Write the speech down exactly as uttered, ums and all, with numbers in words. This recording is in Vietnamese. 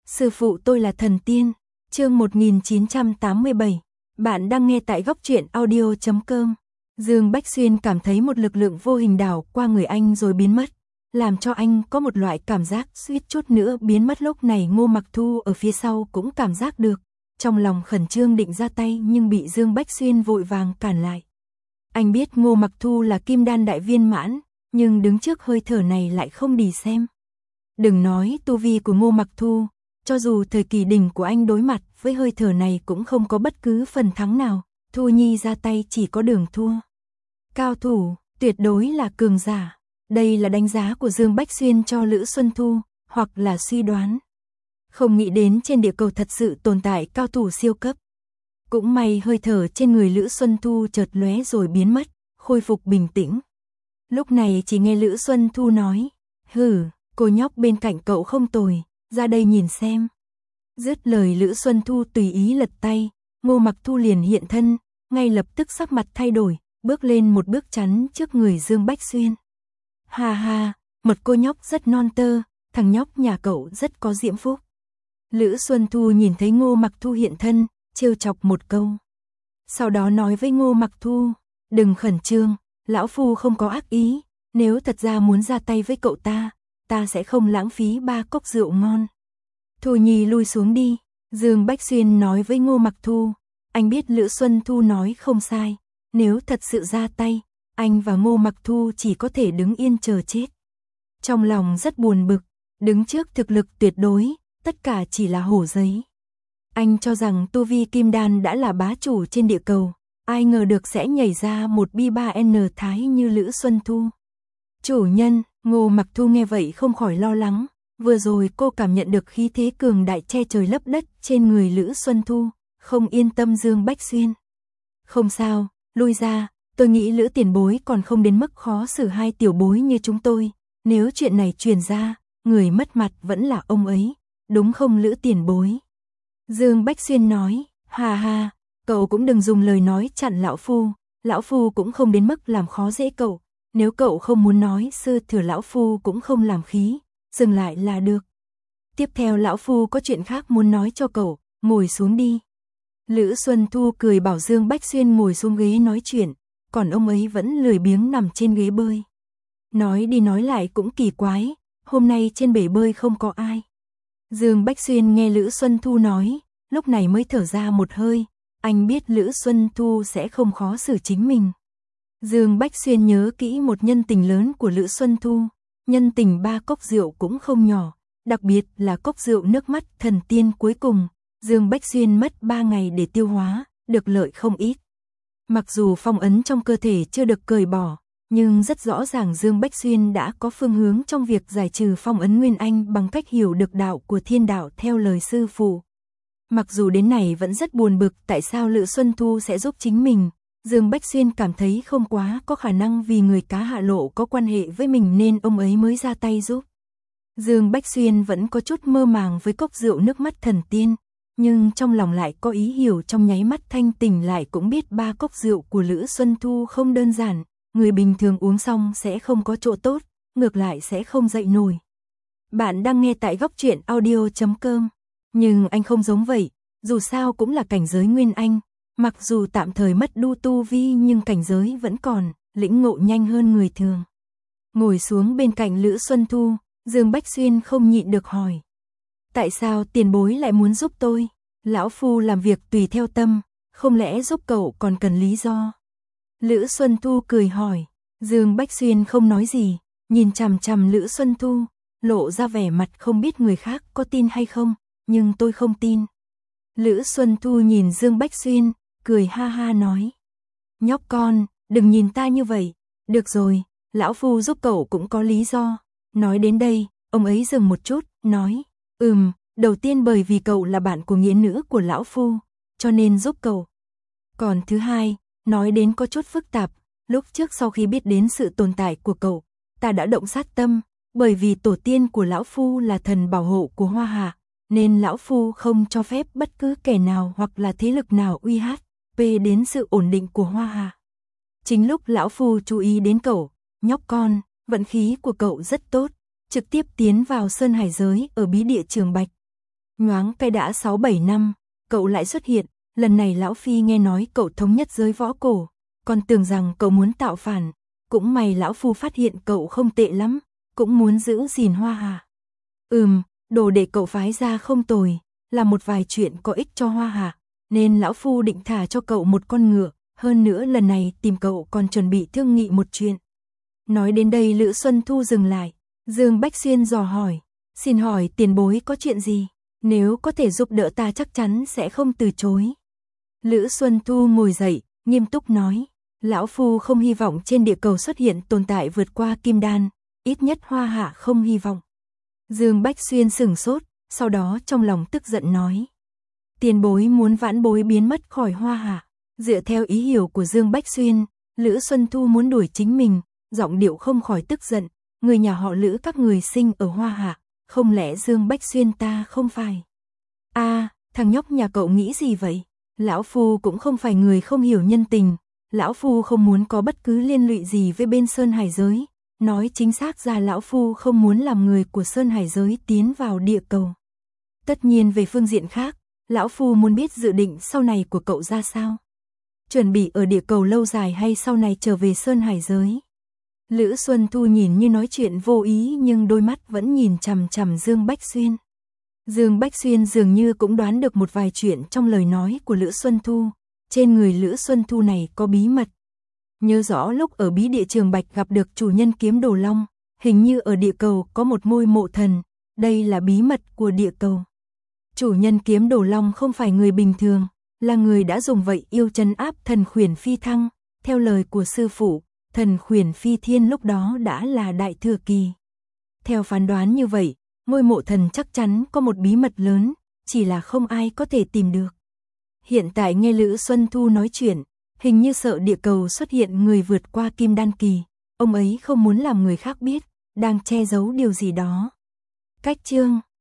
Sư phụ tôi là thần tiên. Chương một nghìn chín trăm tám mươi bảy. Bạn đang nghe tại góc truyện audio chấm com. Dương Bách Xuyên cảm thấy một lực lượng vô hình đảo qua người anh rồi biến mất, làm cho anh có một loại cảm giác suýt chút nữa biến mất. Lúc này Ngô Mặc Thu ở phía sau cũng cảm giác được, trong lòng khẩn trương định ra tay nhưng bị Dương Bách Xuyên vội vàng cản lại. Anh biết Ngô Mặc Thu là kim đan đại viên mãn, nhưng đứng trước hơi thở này lại không đì xem. Đừng nói tu vi của Ngô Mặc Thu, cho dù thời kỳ đỉnh của anh đối mặt với hơi thở này cũng không có bất cứ phần thắng nào, Thu Nhi ra tay chỉ có đường thua. Cao thủ, tuyệt đối là cường giả. Đây là đánh giá của Dương Bách Xuyên cho Lữ Xuân Thu, hoặc là suy đoán. Không nghĩ đến trên địa cầu thật sự tồn tại cao thủ siêu cấp. Cũng may hơi thở trên người Lữ Xuân Thu chợt lóe rồi biến mất, khôi phục bình tĩnh. Lúc này chỉ nghe Lữ Xuân Thu nói, hừ, cô nhóc bên cạnh cậu không tồi, ra đây nhìn xem. Dứt lời Lữ Xuân Thu tùy ý lật tay, Ngô Mặc Thu liền hiện thân, ngay lập tức sắc mặt thay đổi, bước lên một bước chắn trước người Dương Bách Xuyên. Ha ha, một cô nhóc rất non tơ, thằng nhóc nhà cậu rất có diễm phúc. Lữ Xuân Thu nhìn thấy Ngô Mặc Thu hiện thân, trêu chọc một câu. Sau đó nói với Ngô Mặc Thu, đừng khẩn trương, lão phu không có ác ý, nếu thật ra muốn ra tay với cậu ta, ta sẽ không lãng phí ba cốc rượu ngon. Thu Nhi lui xuống đi, Dương Bách Xuyên nói với Ngô Mặc Thu, anh biết Lữ Xuân Thu nói không sai, nếu thật sự ra tay, anh và Ngô Mặc Thu chỉ có thể đứng yên chờ chết. Trong lòng rất buồn bực, đứng trước thực lực tuyệt đối, tất cả chỉ là hổ giấy. Anh cho rằng tu vi kim đan đã là bá chủ trên địa cầu, ai ngờ được sẽ nhảy ra một bi ba en thái như Lữ Xuân Thu. Chủ nhân, Ngô Mặc Thu nghe vậy không khỏi lo lắng, vừa rồi cô cảm nhận được khí thế cường đại che trời lấp đất trên người Lữ Xuân Thu, không yên tâm Dương Bách Xuyên. Không sao, lui ra, tôi nghĩ Lữ tiền bối còn không đến mức khó xử hai tiểu bối như chúng tôi, nếu chuyện này truyền ra, người mất mặt vẫn là ông ấy, đúng không Lữ tiền bối? Dương Bách Xuyên nói, hà hà, cậu cũng đừng dùng lời nói chặn lão phu, lão phu cũng không đến mức làm khó dễ cậu, nếu cậu không muốn nói sư thừa lão phu cũng không làm khí, dừng lại là được. Tiếp theo lão phu có chuyện khác muốn nói cho cậu, ngồi xuống đi. Lữ Xuân Thu cười bảo Dương Bách Xuyên ngồi xuống ghế nói chuyện, còn ông ấy vẫn lười biếng nằm trên ghế bơi. Nói đi nói lại cũng kỳ quái, hôm nay trên bể bơi không có ai. Dương Bách Xuyên nghe Lữ Xuân Thu nói, lúc này mới thở ra một hơi, anh biết Lữ Xuân Thu sẽ không khó xử chính mình. Dương Bách Xuyên nhớ kỹ một nhân tình lớn của Lữ Xuân Thu, nhân tình ba cốc rượu cũng không nhỏ, đặc biệt là cốc rượu nước mắt thần tiên cuối cùng, Dương Bách Xuyên mất ba ngày để tiêu hóa, được lợi không ít. Mặc dù phong ấn trong cơ thể chưa được cởi bỏ, nhưng rất rõ ràng Dương Bách Xuyên đã có phương hướng trong việc giải trừ phong ấn Nguyên Anh bằng cách hiểu được đạo của thiên đạo theo lời sư phụ. Mặc dù đến này vẫn rất buồn bực tại sao Lữ Xuân Thu sẽ giúp chính mình, Dương Bách Xuyên cảm thấy không quá có khả năng vì người cá hạ lộ có quan hệ với mình nên ông ấy mới ra tay giúp. Dương Bách Xuyên vẫn có chút mơ màng với cốc rượu nước mắt thần tiên, nhưng trong lòng lại có ý hiểu trong nháy mắt thanh tỉnh lại cũng biết ba cốc rượu của Lữ Xuân Thu không đơn giản, người bình thường uống xong sẽ không có chỗ tốt, ngược lại sẽ không dậy nổi. Bạn đang nghe tại góc truyện audio chấm com, nhưng anh không giống vậy, dù sao cũng là cảnh giới Nguyên Anh, mặc dù tạm thời mất đu tu vi nhưng cảnh giới vẫn còn, lĩnh ngộ nhanh hơn người thường. Ngồi xuống bên cạnh Lữ Xuân Thu, Dương Bách Xuyên không nhịn được hỏi. Tại sao tiền bối lại muốn giúp tôi? Lão phu làm việc tùy theo tâm, không lẽ giúp cậu còn cần lý do? Lữ Xuân Thu cười hỏi. Dương Bách Xuyên không nói gì, nhìn chằm chằm Lữ Xuân Thu, lộ ra vẻ mặt không biết người khác có tin hay không, nhưng tôi không tin. Lữ Xuân Thu nhìn Dương Bách Xuyên, cười ha ha nói. Nhóc con, đừng nhìn ta như vậy, được rồi, lão phu giúp cậu cũng có lý do. Nói đến đây, ông ấy dừng một chút, nói, ừm, đầu tiên bởi vì cậu là bạn của nghĩa nữ của lão phu, cho nên giúp cậu. Còn thứ hai, nói đến có chút phức tạp, lúc trước sau khi biết đến sự tồn tại của cậu, ta đã động sát tâm, bởi vì tổ tiên của lão phu là thần bảo hộ của Hoa Hạ, nên lão phu không cho phép bất cứ kẻ nào hoặc là thế lực nào uy hiếp đến sự ổn định của Hoa Hạ. Chính lúc lão phu chú ý đến cậu, nhóc con, vận khí của cậu rất tốt, trực tiếp tiến vào Sơn Hải giới ở bí địa Trường Bạch. Nhoáng cái đã sáu bảy năm, cậu lại xuất hiện, lần này lão phi nghe nói cậu thống nhất giới võ cổ, còn tưởng rằng cậu muốn tạo phản, cũng may lão phu phát hiện cậu không tệ lắm, cũng muốn giữ gìn Hoa Hạ. Ừm, đồ để cậu phái ra không tồi, là một vài chuyện có ích cho Hoa Hạ, nên lão phu định thả cho cậu một con ngựa, hơn nữa lần này tìm cậu còn chuẩn bị thương nghị một chuyện. Nói đến đây Lữ Xuân Thu dừng lại, Dương Bách Xuyên dò hỏi, xin hỏi tiền bối có chuyện gì, nếu có thể giúp đỡ ta chắc chắn sẽ không từ chối. Lữ Xuân Thu ngồi dậy, nghiêm túc nói, lão phu không hy vọng trên địa cầu xuất hiện tồn tại vượt qua kim đan, ít nhất Hoa Hạ không hy vọng. Dương Bách Xuyên sửng sốt, sau đó trong lòng tức giận nói, tiền bối muốn vãn bối biến mất khỏi Hoa Hạ. Dựa theo ý hiểu của Dương Bách Xuyên, Lữ Xuân Thu muốn đuổi chính mình, giọng điệu không khỏi tức giận, người nhà họ Lữ các người sinh ở Hoa Hạ, không lẽ Dương Bách Xuyên ta không phải? A, à, thằng nhóc nhà cậu nghĩ gì vậy? Lão phu cũng không phải người không hiểu nhân tình, lão phu không muốn có bất cứ liên lụy gì với bên Sơn Hải giới, nói chính xác ra lão phu không muốn làm người của Sơn Hải giới tiến vào địa cầu. Tất nhiên về phương diện khác, lão phu muốn biết dự định sau này của cậu ra sao. Chuẩn bị ở địa cầu lâu dài hay sau này trở về Sơn Hải giới? Lữ Xuân Thu nhìn như nói chuyện vô ý nhưng đôi mắt vẫn nhìn chằm chằm Dương Bách Xuyên. Dương Bách Xuyên dường như cũng đoán được một vài chuyện trong lời nói của Lữ Xuân Thu, trên người Lữ Xuân Thu này có bí mật. Nhớ rõ lúc ở bí địa Trường Bạch gặp được chủ nhân kiếm đồ long, hình như ở địa cầu có một ngôi mộ thần, đây là bí mật của địa cầu. Chủ nhân kiếm đồ long không phải người bình thường, là người đã dùng vậy yêu trấn áp thần khuyển phi thăng, theo lời của sư phụ, thần khuyển phi thiên lúc đó đã là đại thừa kỳ. Theo phán đoán như vậy, ngôi mộ thần chắc chắn có một bí mật lớn, chỉ là không ai có thể tìm được. Hiện tại nghe Lữ Xuân Thu nói chuyện, hình như sợ địa cầu xuất hiện người vượt qua kim đan kỳ, ông ấy không muốn làm người khác biết, đang che giấu điều gì đó. Cách chương